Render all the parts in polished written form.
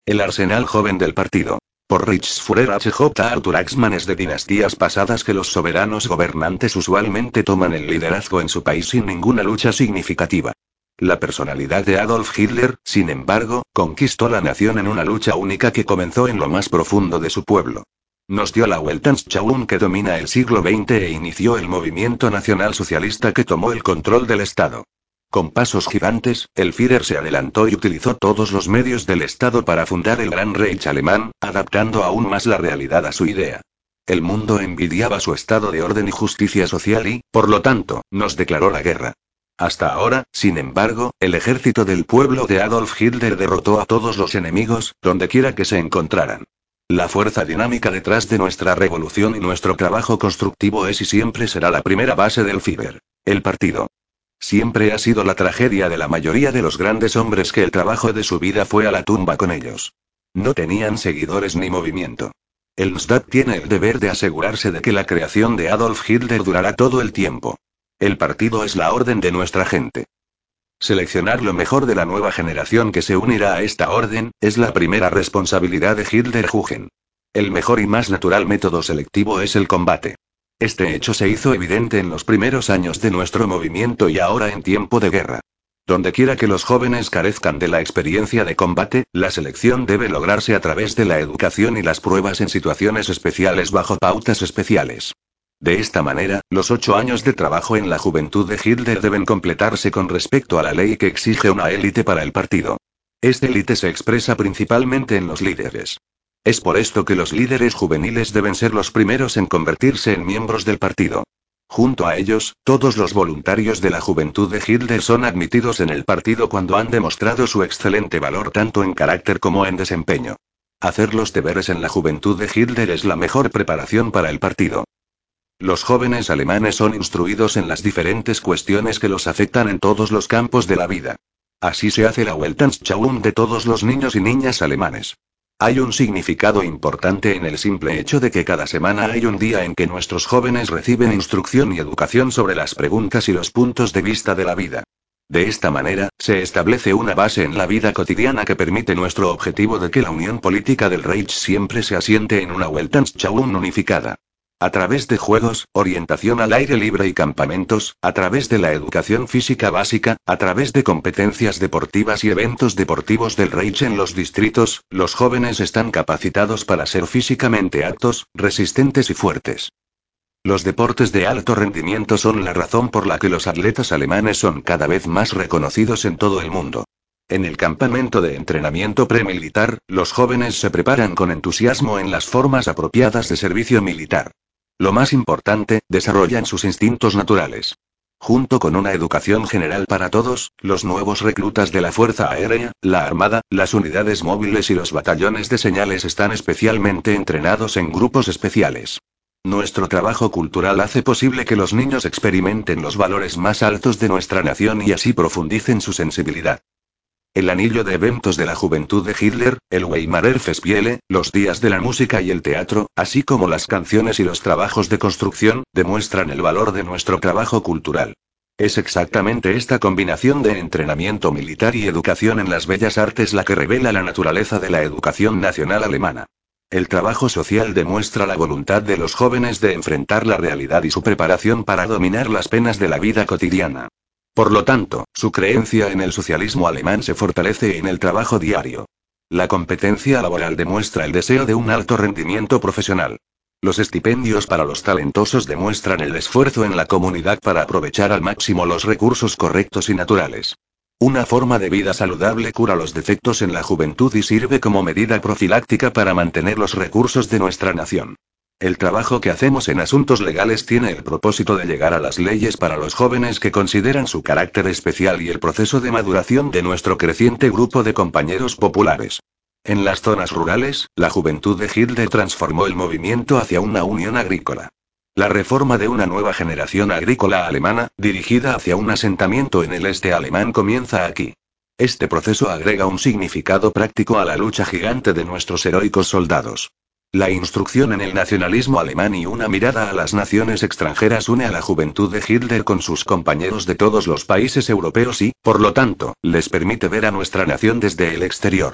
El arsenal joven del partido. Por Richsführer H.J. Arthur Axman es de dinastías pasadas que los soberanos gobernantes usualmente toman el liderazgo en su país sin ninguna lucha significativa. La personalidad de Adolf Hitler, sin embargo, conquistó la nación en una lucha única que comenzó en lo más profundo de su pueblo. Nos dio la Weltanschauung que domina el siglo XX e inició el movimiento nacional socialista que tomó el control del Estado. Con pasos gigantes, el Führer se adelantó y utilizó todos los medios del Estado para fundar el Gran Reich alemán, adaptando aún más la realidad a su idea. El mundo envidiaba su estado de orden y justicia social y, por lo tanto, nos declaró la guerra. Hasta ahora, sin embargo, el ejército del pueblo de Adolf Hitler derrotó a todos los enemigos, dondequiera que se encontraran. La fuerza dinámica detrás de nuestra revolución y nuestro trabajo constructivo es y siempre será la primera base del Führer, el partido. Siempre ha sido la tragedia de la mayoría de los grandes hombres que el trabajo de su vida fue a la tumba con ellos. No tenían seguidores ni movimiento. El NSDAP tiene el deber de asegurarse de que la creación de Adolf Hitler durará todo el tiempo. El partido es la orden de nuestra gente. Seleccionar lo mejor de la nueva generación que se unirá a esta orden, es la primera responsabilidad de Hitlerjugend. El mejor y más natural método selectivo es el combate. Este hecho se hizo evidente en los primeros años de nuestro movimiento y ahora en tiempo de guerra. Dondequiera que los jóvenes carezcan de la experiencia de combate, la selección debe lograrse a través de la educación y las pruebas en situaciones especiales bajo pautas especiales. De esta manera, los 8 años de trabajo en la juventud de Hitler deben completarse con respecto a la ley que exige una élite para el partido. Esta élite se expresa principalmente en los líderes. Es por esto que los líderes juveniles deben ser los primeros en convertirse en miembros del partido. Junto a ellos, todos los voluntarios de la juventud de Hitler son admitidos en el partido cuando han demostrado su excelente valor tanto en carácter como en desempeño. Hacer los deberes en la juventud de Hitler es la mejor preparación para el partido. Los jóvenes alemanes son instruidos en las diferentes cuestiones que los afectan en todos los campos de la vida. Así se hace la Weltanschauung de todos los niños y niñas alemanes. Hay un significado importante en el simple hecho de que cada semana hay un día en que nuestros jóvenes reciben instrucción y educación sobre las preguntas y los puntos de vista de la vida. De esta manera, se establece una base en la vida cotidiana que permite nuestro objetivo de que la unión política del Reich siempre se asiente en una Weltanschauung unificada. A través de juegos, orientación al aire libre y campamentos, a través de la educación física básica, a través de competencias deportivas y eventos deportivos del Reich en los distritos, los jóvenes están capacitados para ser físicamente aptos, resistentes y fuertes. Los deportes de alto rendimiento son la razón por la que los atletas alemanes son cada vez más reconocidos en todo el mundo. En el campamento de entrenamiento premilitar, los jóvenes se preparan con entusiasmo en las formas apropiadas de servicio militar. Lo más importante, desarrollan sus instintos naturales. Junto con una educación general para todos, los nuevos reclutas de la Fuerza Aérea, la Armada, las unidades móviles y los batallones de señales están especialmente entrenados en grupos especiales. Nuestro trabajo cultural hace posible que los niños experimenten los valores más altos de nuestra nación y así profundicen su sensibilidad. El anillo de eventos de la juventud de Hitler, el Weimarer Festspiele, los días de la música y el teatro, así como las canciones y los trabajos de construcción, demuestran el valor de nuestro trabajo cultural. Es exactamente esta combinación de entrenamiento militar y educación en las bellas artes la que revela la naturaleza de la educación nacional alemana. El trabajo social demuestra la voluntad de los jóvenes de enfrentar la realidad y su preparación para dominar las penas de la vida cotidiana. Por lo tanto, su creencia en el socialismo alemán se fortalece en el trabajo diario. La competencia laboral demuestra el deseo de un alto rendimiento profesional. Los estipendios para los talentosos demuestran el esfuerzo en la comunidad para aprovechar al máximo los recursos correctos y naturales. Una forma de vida saludable cura los defectos en la juventud y sirve como medida profiláctica para mantener los recursos de nuestra nación. El trabajo que hacemos en asuntos legales tiene el propósito de llegar a las leyes para los jóvenes que consideran su carácter especial y el proceso de maduración de nuestro creciente grupo de compañeros populares. En las zonas rurales, la juventud de Hitler transformó el movimiento hacia una unión agrícola. La reforma de una nueva generación agrícola alemana, dirigida hacia un asentamiento en el este alemán, comienza aquí. Este proceso agrega un significado práctico a la lucha gigante de nuestros heroicos soldados. La instrucción en el nacionalismo alemán y una mirada a las naciones extranjeras une a la juventud de Hitler con sus compañeros de todos los países europeos y, por lo tanto, les permite ver a nuestra nación desde el exterior.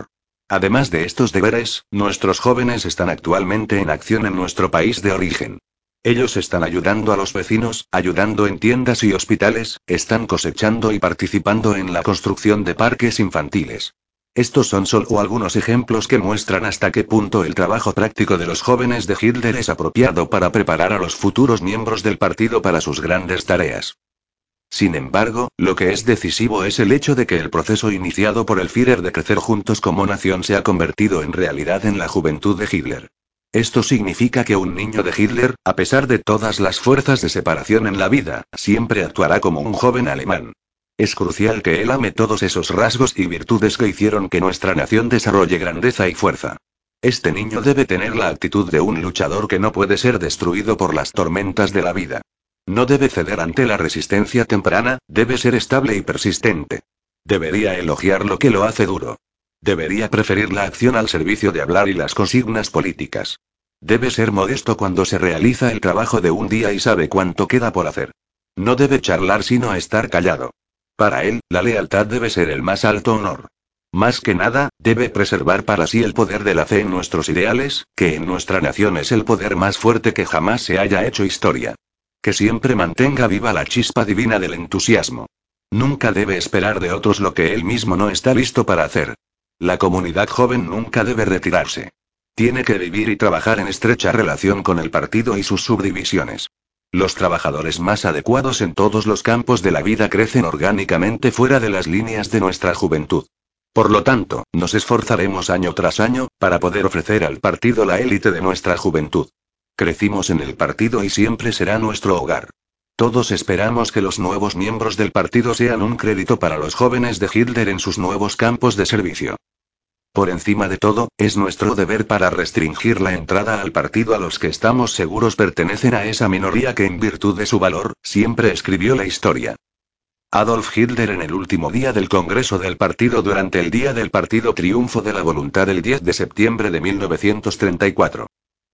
Además de estos deberes, nuestros jóvenes están actualmente en acción en nuestro país de origen. Ellos están ayudando a los vecinos, ayudando en tiendas y hospitales, están cosechando y participando en la construcción de parques infantiles. Estos son solo algunos ejemplos que muestran hasta qué punto el trabajo práctico de los jóvenes de Hitler es apropiado para preparar a los futuros miembros del partido para sus grandes tareas. Sin embargo, lo que es decisivo es el hecho de que el proceso iniciado por el Führer de crecer juntos como nación se ha convertido en realidad en la juventud de Hitler. Esto significa que un niño de Hitler, a pesar de todas las fuerzas de separación en la vida, siempre actuará como un joven alemán. Es crucial que él ame todos esos rasgos y virtudes que hicieron que nuestra nación desarrolle grandeza y fuerza. Este niño debe tener la actitud de un luchador que no puede ser destruido por las tormentas de la vida. No debe ceder ante la resistencia temprana, debe ser estable y persistente. Debería elogiar lo que lo hace duro. Debería preferir la acción al servicio de hablar y las consignas políticas. Debe ser modesto cuando se realiza el trabajo de un día y sabe cuánto queda por hacer. No debe charlar sino estar callado. Para él, la lealtad debe ser el más alto honor. Más que nada, debe preservar para sí el poder de la fe en nuestros ideales, que en nuestra nación es el poder más fuerte que jamás se haya hecho historia. Que siempre mantenga viva la chispa divina del entusiasmo. Nunca debe esperar de otros lo que él mismo no está listo para hacer. La comunidad joven nunca debe retirarse. Tiene que vivir y trabajar en estrecha relación con el partido y sus subdivisiones. Los trabajadores más adecuados en todos los campos de la vida crecen orgánicamente fuera de las líneas de nuestra juventud. Por lo tanto, nos esforzaremos año tras año, para poder ofrecer al partido la élite de nuestra juventud. Crecimos en el partido y siempre será nuestro hogar. Todos esperamos que los nuevos miembros del partido sean un crédito para los jóvenes de Hitler en sus nuevos campos de servicio. Por encima de todo, es nuestro deber para restringir la entrada al partido a los que estamos seguros pertenecen a esa minoría que en virtud de su valor, siempre escribió la historia. Adolf Hitler en el último día del Congreso del Partido durante el Día del Partido Triunfo de la Voluntad el 10 de septiembre de 1934.